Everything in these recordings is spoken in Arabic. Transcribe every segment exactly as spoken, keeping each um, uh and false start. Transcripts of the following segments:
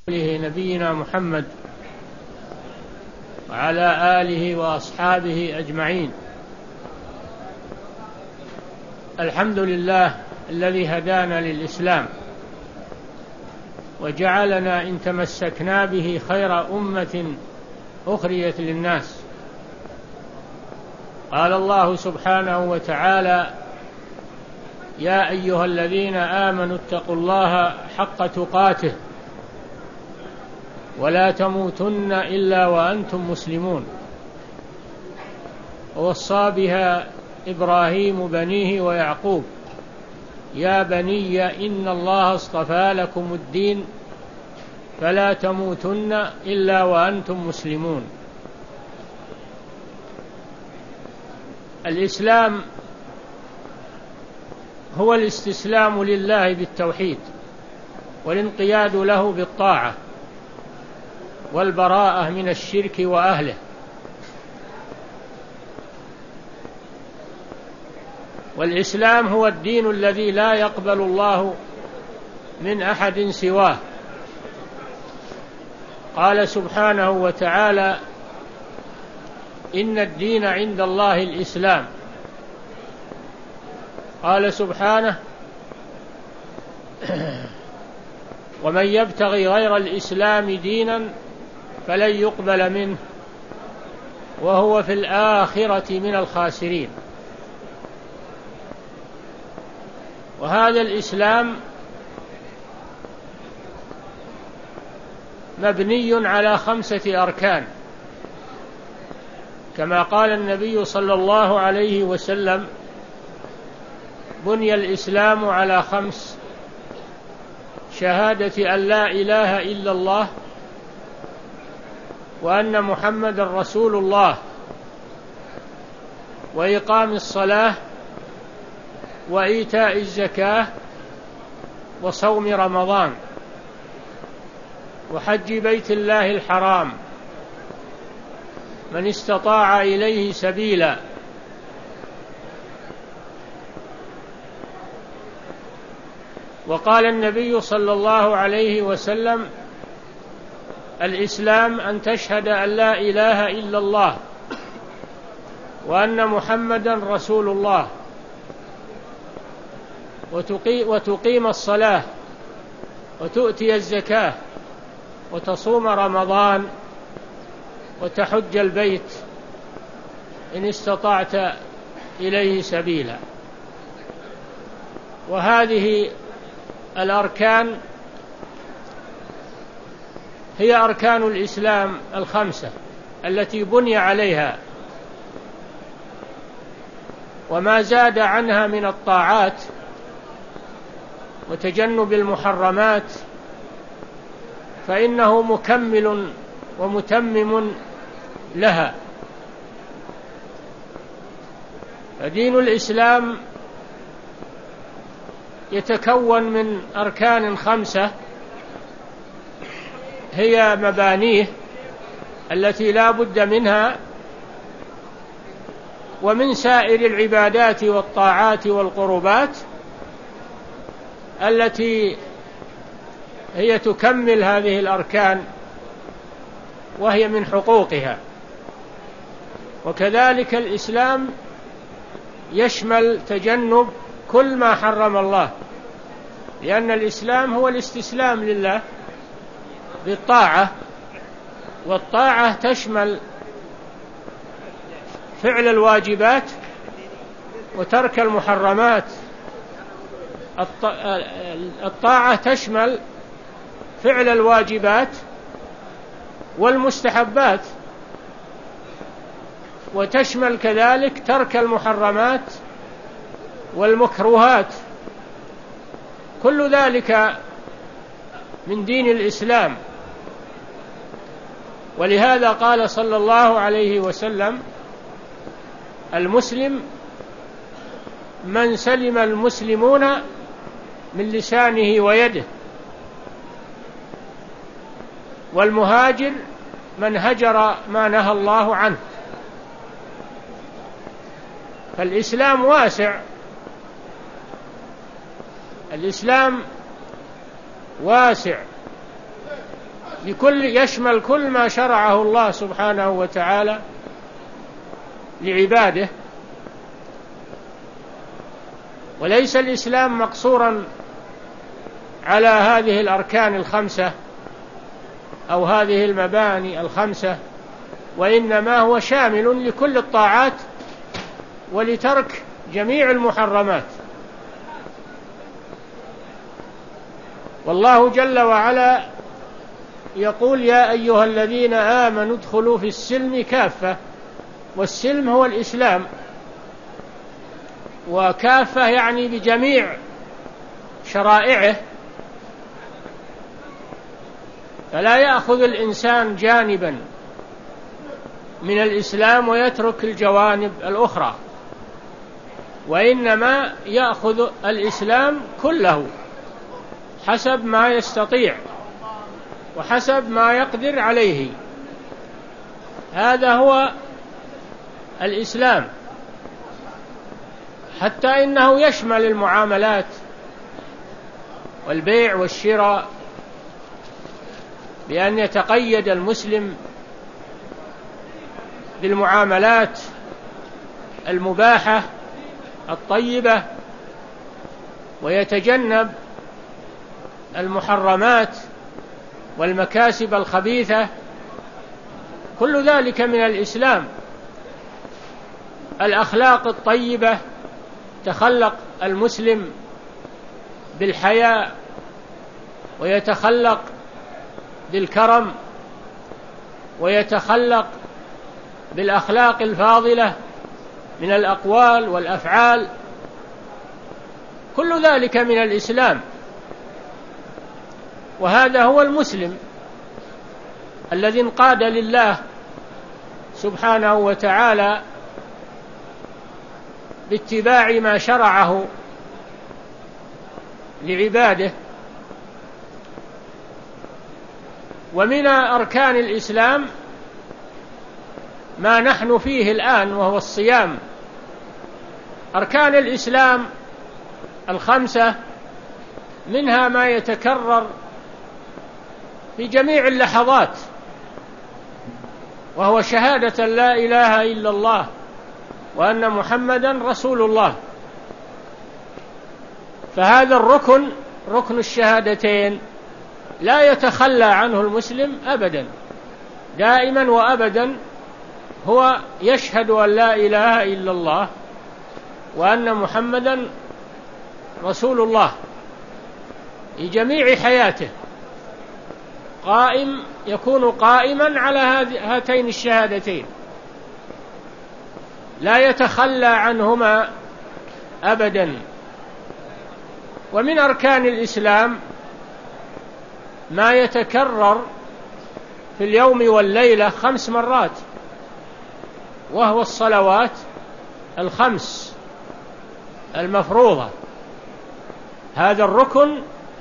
نبينا محمد وعلى آله وأصحابه أجمعين. الحمد لله الذي هدانا للإسلام وجعلنا إن تمسكنا به خير أمة أخرجت للناس. قال الله سبحانه وتعالى: يا أيها الذين آمنوا اتقوا الله حق تقاته ولا تموتن إلا وأنتم مسلمون. ووصى بها إبراهيم بنيه ويعقوب: يا بني إن الله اصطفى لكم الدين فلا تموتن إلا وأنتم مسلمون. الإسلام هو الاستسلام لله بالتوحيد والانقياد له بالطاعة والبراءة من الشرك وأهله. والإسلام هو الدين الذي لا يقبل الله من أحد سواه. قال سبحانه وتعالى: إن الدين عند الله الإسلام. قال سبحانه: ومن يبتغي غير الإسلام دينا فلن يقبل منه وهو في الآخرة من الخاسرين. وهذا الإسلام مبني على خمسة أركان، كما قال النبي صلى الله عليه وسلم: بني الإسلام على خمس: شهادة أن لا إله إلا الله وأن محمد رسول الله، وإقام الصلاة، وإيتاء الزكاة، وصوم رمضان، وحج بيت الله الحرام من استطاع إليه سبيلا. وقال النبي صلى الله عليه وسلم: الإسلام أن تشهد أن لا إله إلا الله وأن محمدا رسول الله، وتقيم الصلاة، وتؤتي الزكاة، وتصوم رمضان، وتحج البيت إن استطعت إليه سبيلا. وهذه الأركان هي أركان الإسلام الخمسة التي بني عليها، وما زاد عنها من الطاعات وتجنب المحرمات فإنه مكمل ومتمم لها. فدين الإسلام يتكون من أركان خمسة هي مبانيه التي لا بد منها، ومن سائر العبادات والطاعات والقربات التي هي تكمل هذه الأركان وهي من حقوقها. وكذلك الإسلام يشمل تجنب كل ما حرم الله، لأن الإسلام هو الاستسلام لله بالطاعة، والطاعة تشمل فعل الواجبات وترك المحرمات. الطاعة تشمل فعل الواجبات والمستحبات، وتشمل كذلك ترك المحرمات والمكروهات. كل ذلك من دين الإسلام. ولهذا قال صلى الله عليه وسلم: المسلم من سلم المسلمون من لسانه ويده، والمهاجر من هجر ما نهى الله عنه. فالإسلام واسع، الإسلام واسع لكل يشمل كل ما شرعه الله سبحانه وتعالى لعباده. وليس الإسلام مقصورا على هذه الأركان الخمسة أو هذه المباني الخمسة، وإنما هو شامل لكل الطاعات ولترك جميع المحرمات. والله جل وعلا يقول: يا أيها الذين آمنوا ادخلوا في السلم كافة. والسلم هو الإسلام، وكافة يعني بجميع شرائعه، فلا يأخذ الإنسان جانبا من الإسلام ويترك الجوانب الأخرى، وإنما يأخذ الإسلام كله حسب ما يستطيع وحسب ما يقدر عليه. هذا هو الإسلام، حتى إنه يشمل المعاملات والبيع والشراء، بأن يتقيد المسلم بالمعاملات المباحة الطيبة ويتجنب المحرمات والمكاسب الخبيثة. كل ذلك من الإسلام. الأخلاق الطيبة، تخلق المسلم بالحياء ويتخلق بالكرم ويتخلق بالأخلاق الفاضلة من الأقوال والأفعال، كل ذلك من الإسلام. وهذا هو المسلم الذي انقاد لله سبحانه وتعالى باتباع ما شرعه لعباده. ومن أركان الإسلام ما نحن فيه الآن وهو الصيام. أركان الإسلام الخمسة منها ما يتكرر في جميع اللحظات، وهو شهادة لا إله إلا الله وأن محمدا رسول الله. فهذا الركن، ركن الشهادتين، لا يتخلى عنه المسلم أبدا، دائما وأبدا هو يشهد أن لا إله إلا الله وأن محمدا رسول الله في جميع حياته. قائم يكون قائما على هاتين الشهادتين، لا يتخلى عنهما أبدا. ومن أركان الإسلام ما يتكرر في اليوم والليلة خمس مرات، وهو الصلوات الخمس المفروضة. هذا الركن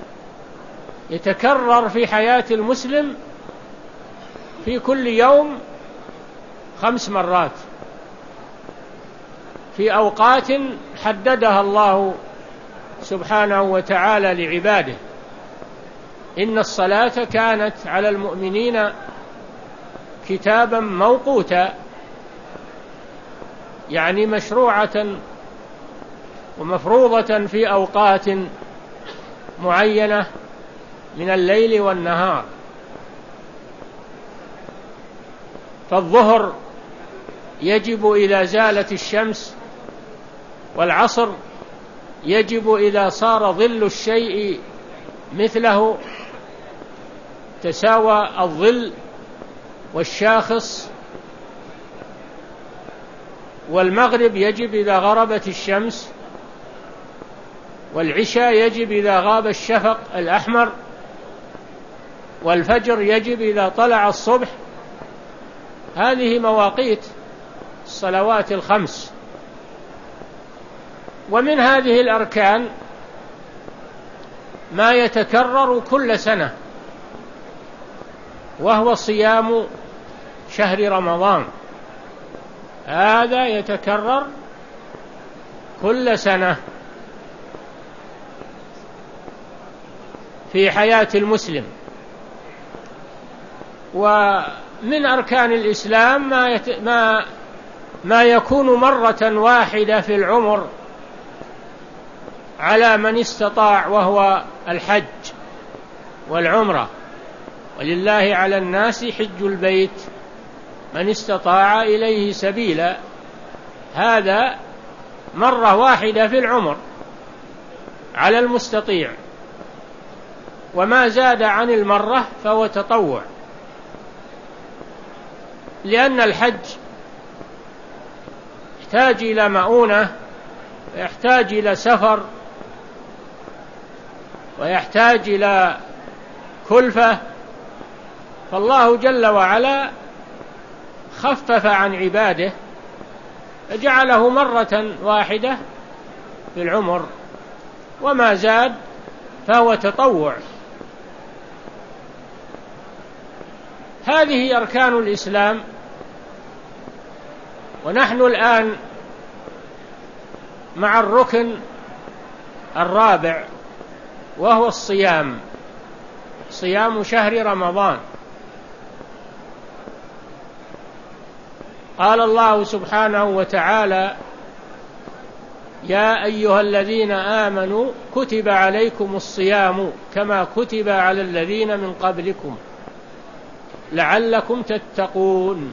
يتكرر في حياة المسلم في كل يوم خمس مرات في أوقات حددها الله سبحانه وتعالى لعباده. إن الصلاة كانت على المؤمنين كتابا موقوتا، يعني مشروعة ومفروضة في أوقات معينة من الليل والنهار. فالظهر يجب إذا زالت الشمس، والعصر يجب إذا صار ظل الشيء مثله، تساوى الظل والشاخص. والمغرب يجب إذا غربت الشمس، والعشاء يجب إذا غاب الشفق الأحمر، والفجر يجب إذا طلع الصبح. هذه مواقيت الصلوات الخمس. ومن هذه الأركان ما يتكرر كل سنة، وهو صيام شهر رمضان. هذا يتكرر كل سنة في حياة المسلم. ومن أركان الإسلام ما, يت... ما... ما يكون مرة واحدة في العمر على من استطاع، وهو الحج والعمرة. ولله على الناس حج البيت من استطاع إليه سبيلا، هذا مرة واحدة في العمر على المستطيع، وما زاد عن المرة فهو تطوع، لأن الحج يحتاج إلى مؤونة، ويحتاج إلى سفر، ويحتاج إلى كلفة، فالله جل وعلا خفف عن عباده فجعله مرة واحدة في العمر، وما زاد فهو تطوع. هذه أركان الإسلام. ونحن الآن مع الركن الرابع، وهو الصيام، صيام شهر رمضان. قال الله سبحانه وتعالى: يا أيها الذين آمنوا كتب عليكم الصيام كما كتب على الذين من قبلكم لعلكم تتقون.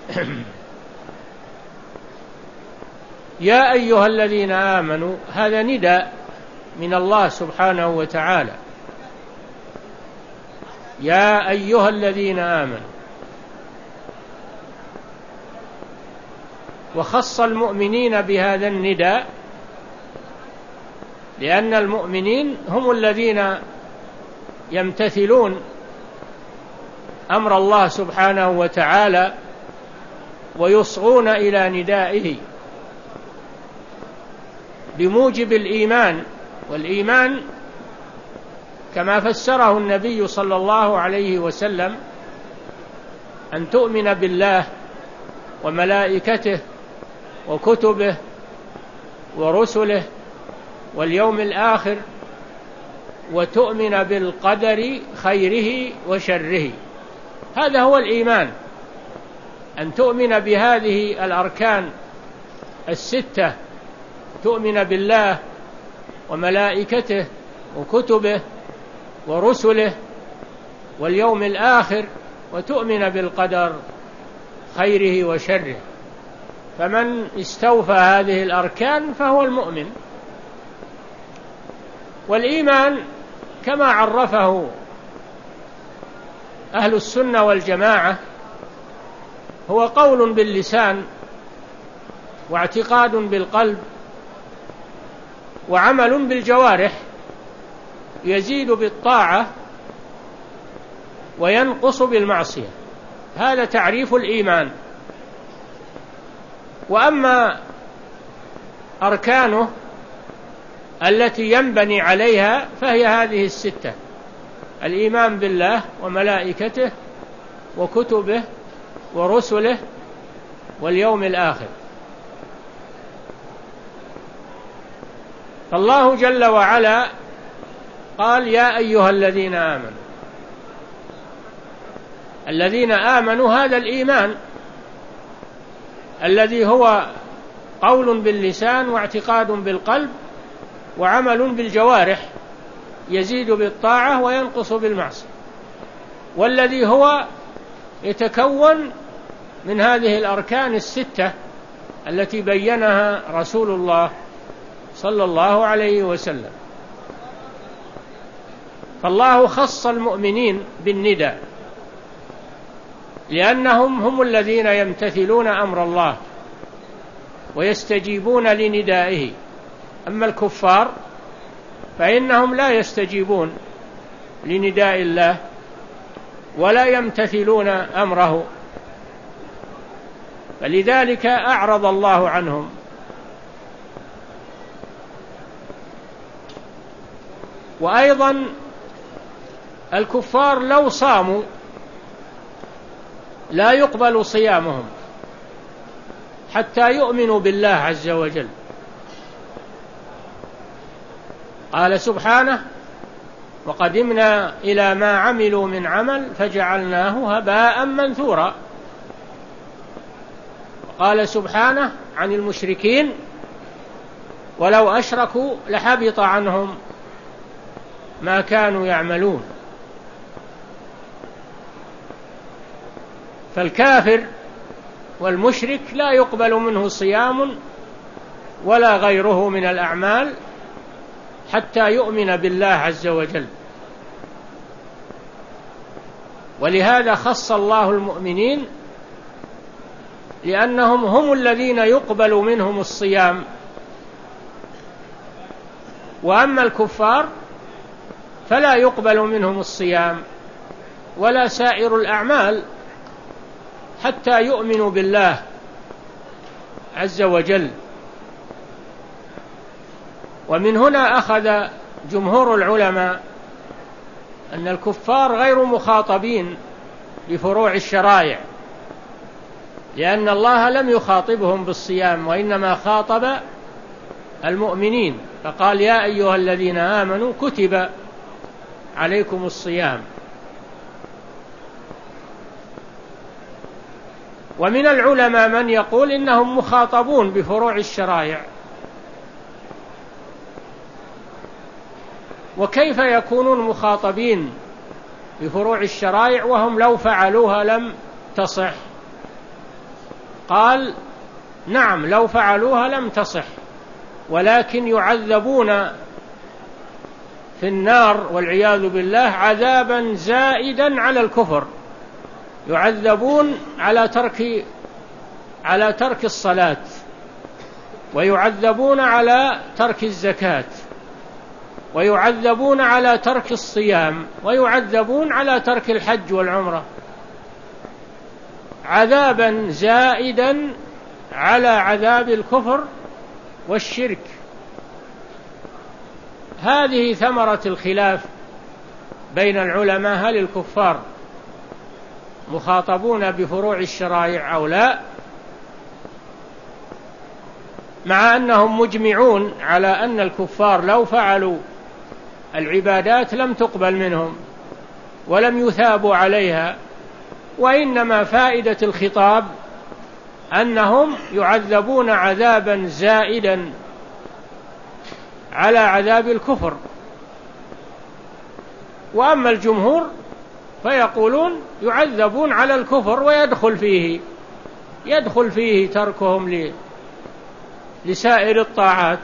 يا أيها الذين آمنوا، هذا نداء من الله سبحانه وتعالى. يا أيها الذين آمنوا، وخص المؤمنين بهذا النداء، لأن المؤمنين هم الذين يمتثلون أمر الله سبحانه وتعالى ويصغون إلى ندائه بموجب الإيمان. والإيمان كما فسره النبي صلى الله عليه وسلم أن تؤمن بالله وملائكته وكتبه ورسله واليوم الآخر، وتؤمن بالقدر خيره وشره. هذا هو الإيمان، أن تؤمن بهذه الأركان الستة، تؤمن بالله وملائكته وكتبه ورسله واليوم الآخر، وتؤمن بالقدر خيره وشره. فمن استوفى هذه الأركان فهو المؤمن. والإيمان كما عرفه أهل السنة والجماعة هو قول باللسان، واعتقاد بالقلب، وعمل بالجوارح، يزيد بالطاعة وينقص بالمعصية. هذا تعريف الإيمان. وأما أركانه التي ينبني عليها فهي هذه الستة: الإيمان بالله وملائكته وكتبه ورسله واليوم الآخر. فالله جل وعلا قال: يا أيها الذين آمنوا. الذين آمنوا هذا الإيمان الذي هو قول باللسان واعتقاد بالقلب وعمل بالجوارح، يزيد بالطاعة وينقص بالمعصية، والذي هو يتكون من هذه الأركان الستة التي بينها رسول الله صلى الله عليه وسلم. فالله خص المؤمنين بالنداء، لأنهم هم الذين يمتثلون أمر الله ويستجيبون لندائه. أما الكفار فإنهم لا يستجيبون لنداء الله ولا يمتثلون أمره، فلذلك أعرض الله عنهم. وأيضا الكفار لو صاموا لا يقبل صيامهم حتى يؤمنوا بالله عز وجل. قال سبحانه: وقدمنا إلى ما عملوا من عمل فجعلناه هباء منثورا. قال سبحانه عن المشركين: ولو أشركوا لحبط عنهم ما كانوا يعملون. فالكافر والمشرك لا يقبل منه صيام ولا غيره من الأعمال حتى يؤمن بالله عز وجل. ولهذا خص الله المؤمنين لأنهم هم الذين يقبل منهم الصيام، وأما الكفار فلا يقبل منهم الصيام ولا سائر الأعمال حتى يؤمنوا بالله عز وجل. ومن هنا أخذ جمهور العلماء أن الكفار غير مخاطبين بفروع الشرائع، لأن الله لم يخاطبهم بالصيام وإنما خاطب المؤمنين، فقال: يا أيها الذين آمنوا كتب عليكم الصيام. ومن العلماء من يقول إنهم مخاطبون بفروع الشرائع. وكيف يكونون مخاطبين بفروع الشرائع وهم لو فعلوها لم تصح؟ قال: نعم، لو فعلوها لم تصح، ولكن يعذبون في النار والعياذ بالله عذابا زائدا على الكفر. يعذبون على ترك على ترك الصلاة، ويعذبون على ترك الزكاة، ويعذبون على ترك الصيام، ويعذبون على ترك الحج والعمرة، عذابا زائدا على عذاب الكفر والشرك. هذه ثمرة الخلاف بين العلماء: هل الكفار مخاطبون بفروع الشرائع أو لا؟ مع أنهم مجمعون على أن الكفار لو فعلوا العبادات لم تقبل منهم ولم يثابوا عليها، وإنما فائدة الخطاب أنهم يعذبون عذابا زائدا على عذاب الكفر. وأما الجمهور فيقولون يعذبون على الكفر ويدخل فيه يدخل فيه تركهم لسائر الطاعات،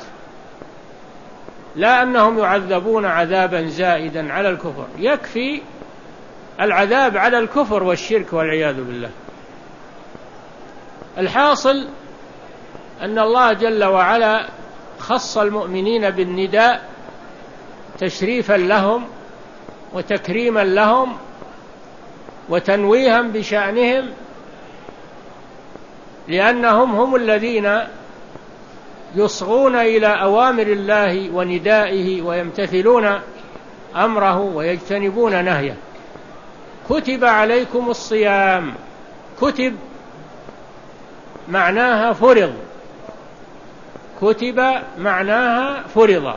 لا أنهم يعذبون عذابا زائدا على الكفر، يكفي العذاب على الكفر والشرك والعياذ بالله. الحاصل أن الله جل وعلا خص المؤمنين بالنداء تشريفا لهم وتكريما لهم وتنويها بشأنهم، لأنهم هم الذين يصغون إلى أوامر الله وندائه ويمتثلون أمره ويجتنبون نهيه. كتب عليكم الصيام. كتب معناها فرض، كتب معناها فرض،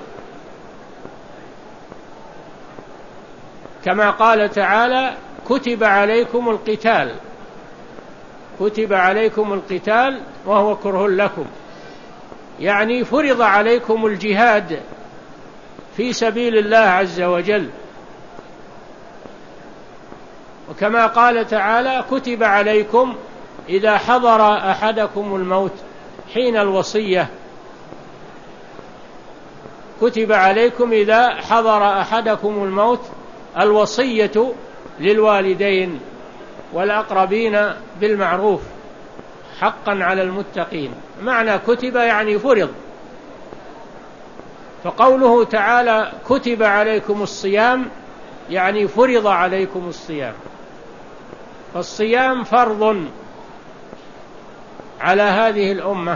كما قال تعالى: كتب عليكم القتال. كتب عليكم القتال وهو كره لكم، يعني فرض عليكم الجهاد في سبيل الله عز وجل. وكما قال تعالى: كتب عليكم إذا حضر أحدكم الموت حين الوصية. كتب عليكم إذا حضر أحدكم الموت الوصية للوالدين والأقربين بالمعروف حقا على المتقين. معنى كتب يعني فرض. فقوله تعالى: كتب عليكم الصيام يعني فرض عليكم الصيام. فالصيام فرض على هذه الأمة.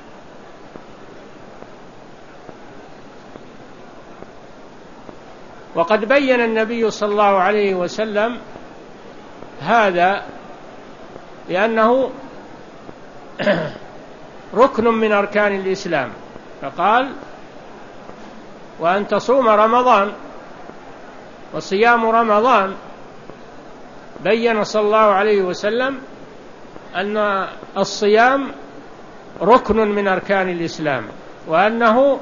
وقد بين النبي صلى الله عليه وسلم هذا لأنه ركن من أركان الإسلام، فقال: وأن تصوم رمضان. وصيام رمضان بين صلى الله عليه وسلم أن الصيام ركن من أركان الإسلام، وأنه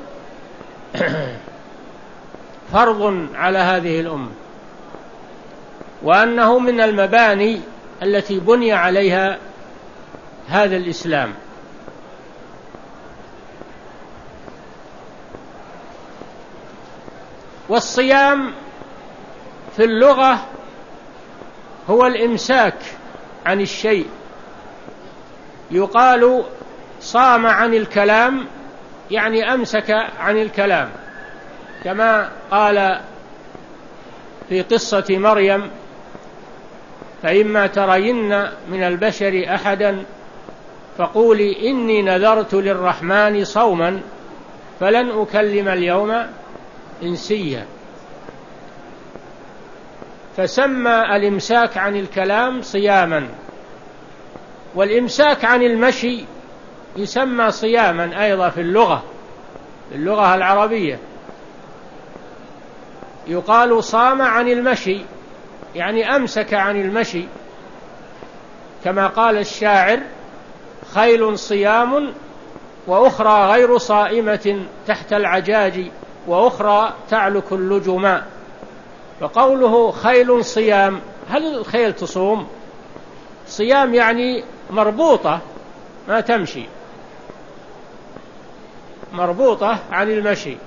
فرض على هذه الأمة، وأنه من المباني التي بني عليها هذا الإسلام. والصيام في اللغة هو الإمساك عن الشيء، يقال صام عن الكلام يعني أمسك عن الكلام، كما قال في قصة مريم: فإما ترين من البشر أحدا فقولي إني نذرت للرحمن صوما فلن أكلم اليوم إنسيا. فسمى الإمساك عن الكلام صياما، والإمساك عن المشي يسمى صياما أيضا في اللغة في اللغة العربية، يقال صام عن المشي يعني أمسك عن المشي، كما قال الشاعر: خيل صيام وأخرى غير صائمة تحت العجاج وأخرى تعلك اللجماء. فقوله خيل صيام، هل الخيل تصوم؟ صيام يعني مربوطة ما تمشي، مربوطة عن المشي.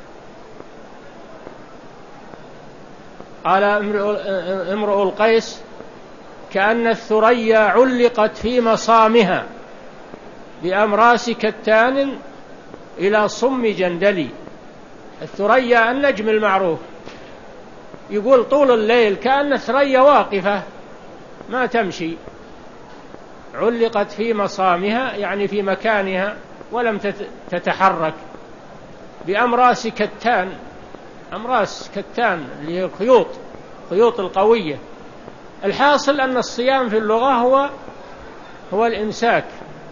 قال امرؤ القيس: كأن الثريا علقت في مصامها بأمراس كتان إلى صم جندلي. الثريا النجم المعروف، يقول طول الليل كأن الثريا واقفة ما تمشي، علقت في مصامها يعني في مكانها ولم تتحرك، بأمراس كتان. أمراس كتان اللي هي الخيوط، خيوط القوية. الحاصل أن الصيام في اللغة هو هو الإمساك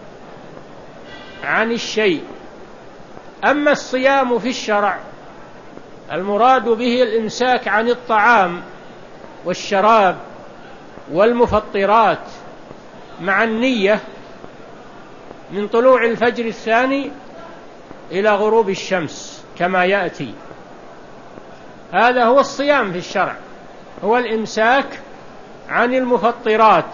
عن الشيء. أما الصيام في الشرع المراد به الإمساك عن الطعام والشراب والمفطرات مع النية من طلوع الفجر الثاني إلى غروب الشمس كما يأتي. هذا هو الصيام في الشرع، هو الإمساك عن المفطرات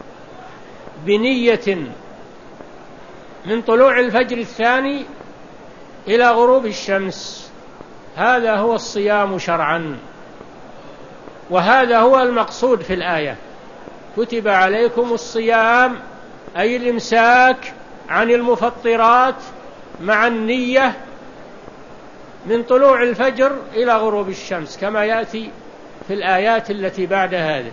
بنية من طلوع الفجر الثاني إلى غروب الشمس. هذا هو الصيام شرعا، وهذا هو المقصود في الآية: كتب عليكم الصيام، أي الإمساك عن المفطرات مع النية من طلوع الفجر إلى غروب الشمس كما يأتي في الآيات التي بعد هذه.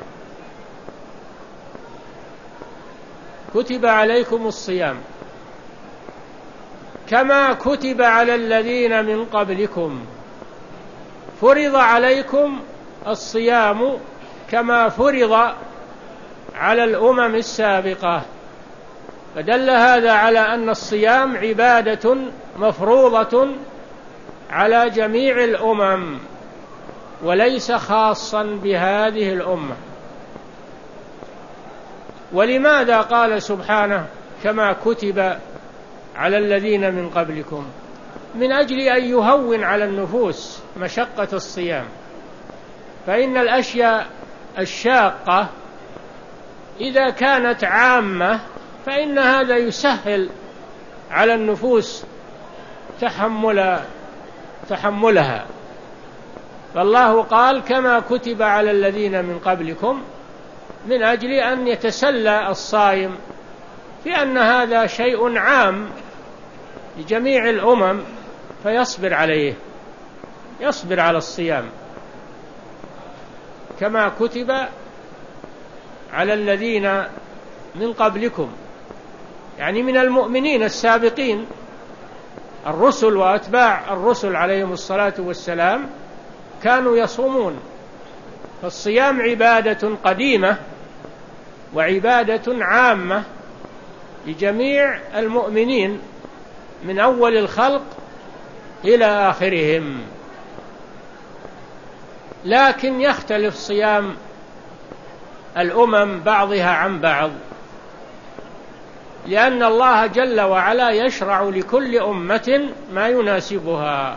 كتب عليكم الصيام كما كتب على الذين من قبلكم. فرض عليكم الصيام كما فرض على الأمم السابقة، فدل هذا على أن الصيام عبادة مفروضة على جميع الأمم وليس خاصا بهذه الأمة. ولماذا قال سبحانه كما كتب على الذين من قبلكم؟ من أجل أن يهون على النفوس مشقة الصيام، فإن الأشياء الشاقة إذا كانت عامة فإن هذا يسهل على النفوس تحمل تحملها. فالله قال كما كتب على الذين من قبلكم من أجل أن يتسلى الصائم في أن هذا شيء عام لجميع الأمم فيصبر عليه، يصبر على الصيام كما كتب على الذين من قبلكم، يعني من المؤمنين السابقين الرسل وأتباع الرسل عليهم الصلاة والسلام كانوا يصومون. فالصيام عبادة قديمة وعبادة عامة لجميع المؤمنين من أول الخلق إلى آخرهم. لكن يختلف صيام الأمم بعضها عن بعض، لأن الله جل وعلا يشرع لكل أمة ما يناسبها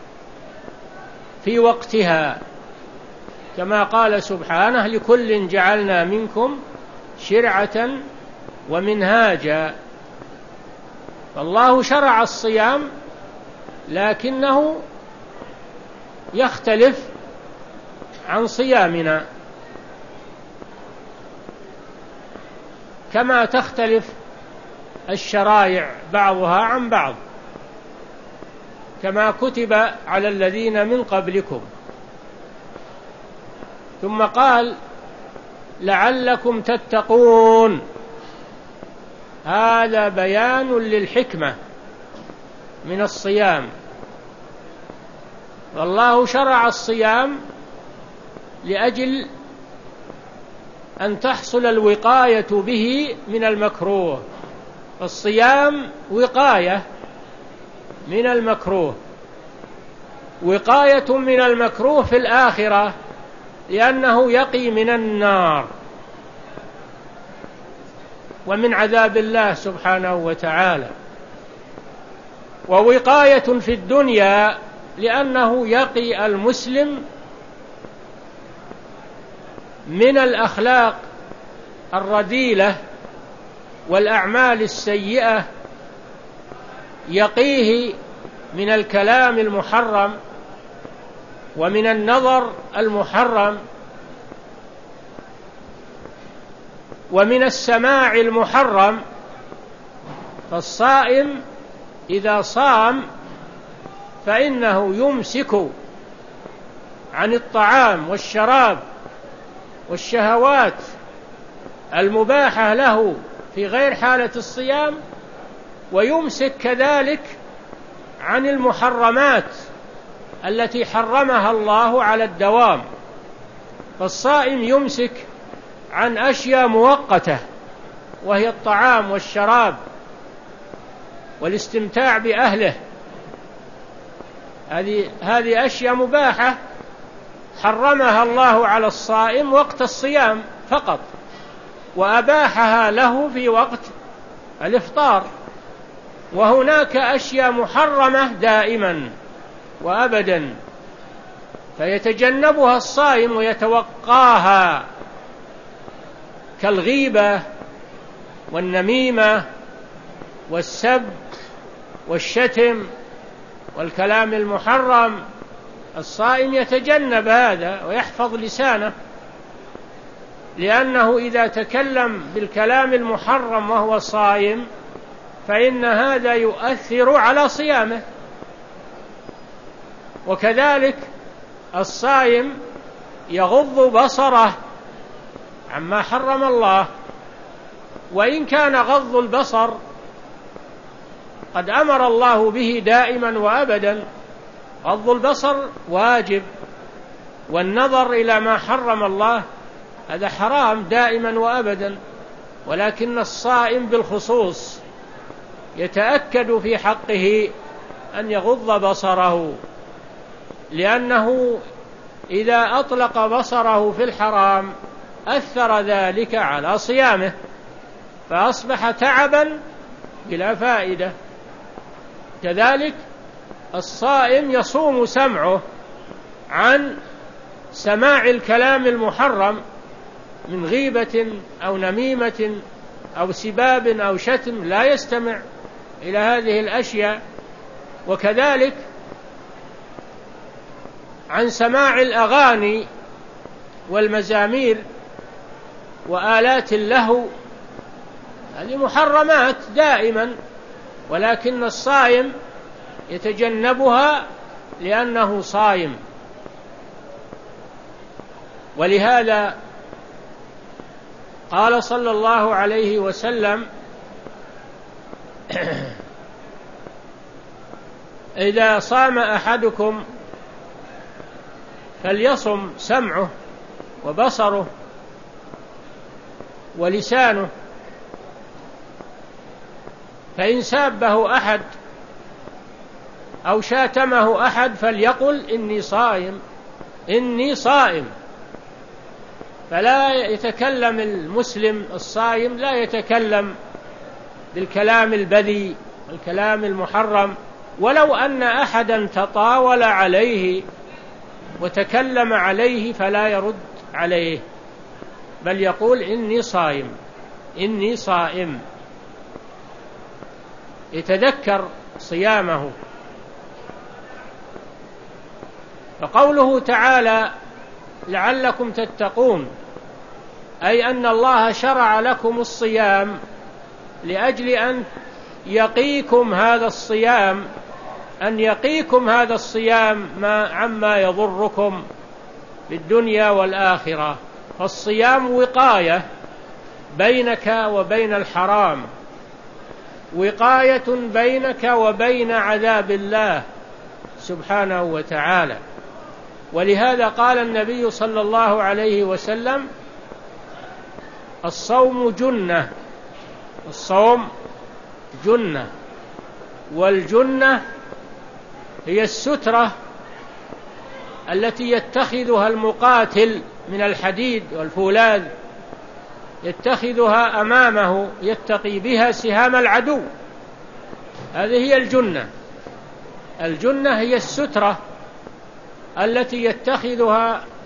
في وقتها، كما قال سبحانه: لكل جعلنا منكم شرعة ومنهاجا. فالله شرع الصيام لكنه يختلف عن صيامنا، كما تختلف الشرائع بعضها عن بعض، كما كتب على الذين من قبلكم. ثم قال: لعلكم تتقون. هذا بيان للحكمة من الصيام، والله شرع الصيام لأجل أن تحصل الوقاية به من المكروه. الصيام وقاية من المكروه، وقاية من المكروه في الآخرة، لأنه يقي من النار ومن عذاب الله سبحانه وتعالى، ووقاية في الدنيا لأنه يقي المسلم من الأخلاق الرذيلة والأعمال السيئة، يقيه من الكلام المحرم ومن النظر المحرم ومن السماع المحرم. فالصائم إذا صام فإنه يمسك عن الطعام والشراب والشهوات المباحة له في غير حالة الصيام، ويمسك كذلك عن المحرمات التي حرمها الله على الدوام. فالصائم يمسك عن أشياء مؤقتة، وهي الطعام والشراب والاستمتاع بأهله، هذه هذه أشياء مباحة حرمها الله على الصائم وقت الصيام فقط، وأباحها له في وقت الإفطار. وهناك أشياء محرمة دائما وأبدا، فيتجنبها الصائم ويتوقاها، كالغيبة والنميمة والسب والشتم والكلام المحرم. الصائم يتجنب هذا ويحفظ لسانه، لأنه إذا تكلم بالكلام المحرم وهو صائم فإن هذا يؤثر على صيامه. وكذلك الصائم يغض بصره عما حرم الله، وإن كان غض البصر قد أمر الله به دائما وأبدا. غض البصر واجب، والنظر إلى ما حرم الله هذا حرام دائما وأبدا، ولكن الصائم بالخصوص يتأكد في حقه أن يغض بصره، لأنه إذا أطلق بصره في الحرام أثر ذلك على صيامه، فأصبح تعبا بلا فائدة. كذلك الصائم يصوم سمعه عن سماع الكلام المحرم من غيبة أو نميمة أو سباب أو شتم، لا يستمع إلى هذه الأشياء. وكذلك عن سماع الأغاني والمزامير وآلات اللهو، هذه محرمات دائما، ولكن الصائم يتجنبها لأنه صائم. ولهذا قال صلى الله عليه وسلم: إذا صام أحدكم فليصم سمعه وبصره ولسانه، فإن سابه أحد أو شاتمه أحد فليقل إني صائم، إني صائم. فلا يتكلم المسلم الصائم لا يتكلم بالكلام البذيء الكلام المحرم، ولو أن أحدا تطاول عليه وتكلم عليه فلا يرد عليه، بل يقول إني صائم إني صائم، يتذكر صيامه. فقوله تعالى لعلكم تتقون، أي أن الله شرع لكم الصيام لأجل أن يقيكم هذا الصيام أن يقيكم هذا الصيام ما عما يضركم في الدنيا والآخرة. فالصيام وقاية بينك وبين الحرام، وقاية بينك وبين عذاب الله سبحانه وتعالى. ولهذا قال النبي صلى الله عليه وسلم: الصوم جنة الصوم جنة والجنة هي السترة التي يتخذها المقاتل من الحديد والفولاذ، يتخذها أمامه يتقي بها سهام العدو. هذه هي الجنة. الجنة هي السترة التي يتخذها